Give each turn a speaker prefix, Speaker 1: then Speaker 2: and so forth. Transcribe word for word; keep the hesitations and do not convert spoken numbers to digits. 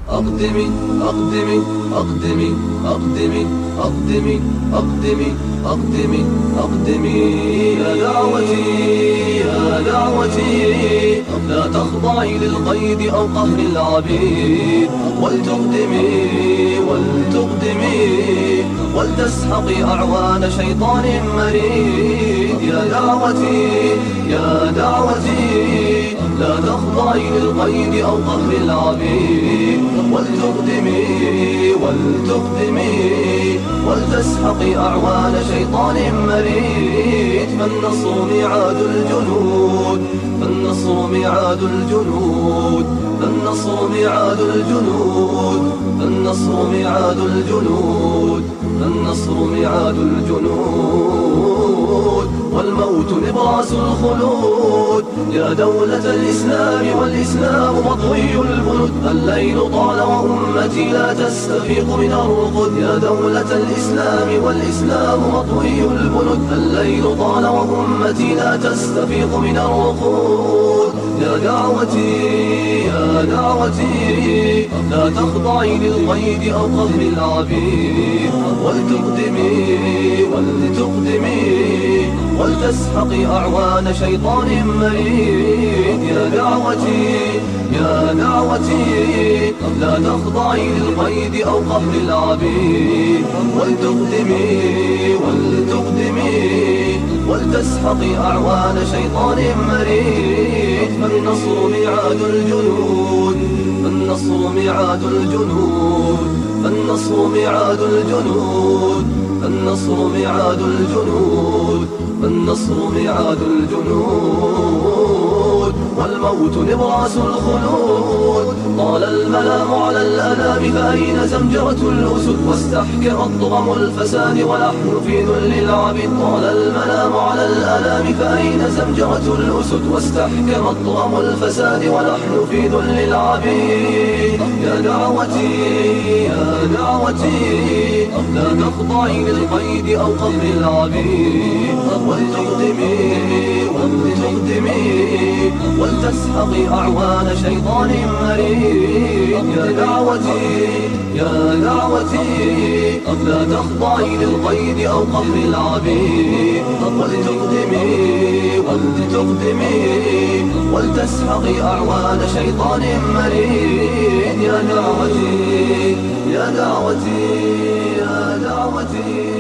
Speaker 1: أقدمي أقدمي أقدمي أقدمي أقدمي أقدمي أقدمي أقدمي يا دعوتي يا دعوتي لا تخضعي للقيد أو قهر العبيد ولتقدمي ولتقدمي ولتسحقي أعوان شيطان مريد يا دعوتي يا دعوتي لا تخضعي للقيد أو قهر العبيد ولتقدمي ولتقدمي ولتسحقي أعوان شيطان مريد فالنصر ميعاد الجنود فالنصر ميعاد الجنود فالنصر ميعاد الجنود فالنصر ميعاد الجنود فالنصر ميعاد الجنود والموت نبراس الخلود يا دولة الإسلام والإسلام مطوي البنود الليل طال وأمتي لا تستفيق من الرقد يا دولة الإسلام والإسلام مطوي البنود الليل طال وأمتي لا تستفيق من الرقود يا دعوتي يا دعوتي لا تخضعي للقيد أو قهر العبيد ولتقدمي ولتقدمي ولتسحقي أعوان شيطان مريد يا دعوتي يا دعوتي لا تخضعي للقيد أو قهر العبيد ولتقدمي ولتقدمي ولتسحقي أعوان شيطان مريد فالنصر ميعاد الجنود فالنصر ميعاد الجنود فالنصر ميعاد الجنود فالنصر ميعاد الجنود فالنصر ميعاد الجنود والموت نبراس الخلود طال الملام على الأنام فأين زمجرة الأسد واستحكرت ضغم الفساد ونحن في ذل العبيد طال الملام على الأنام فأين زمجرة الأسد واستحكرت ضغم الفساد ونحن في ذل العبيد يا دعوتي يا دعوتي لا تخضعي للقيد أو قهر العبيد ولتقدمي ولتقدمي ولتسحقي أعوان شيطان مريد يا دعوتي يا دعوتي لا تخضعي للقيد أو قهر العبيد ولتقدمي ولتقدمي ولتسحقي أعوان شيطان مريد يا دعوتي يا دعوتي يا دعوتي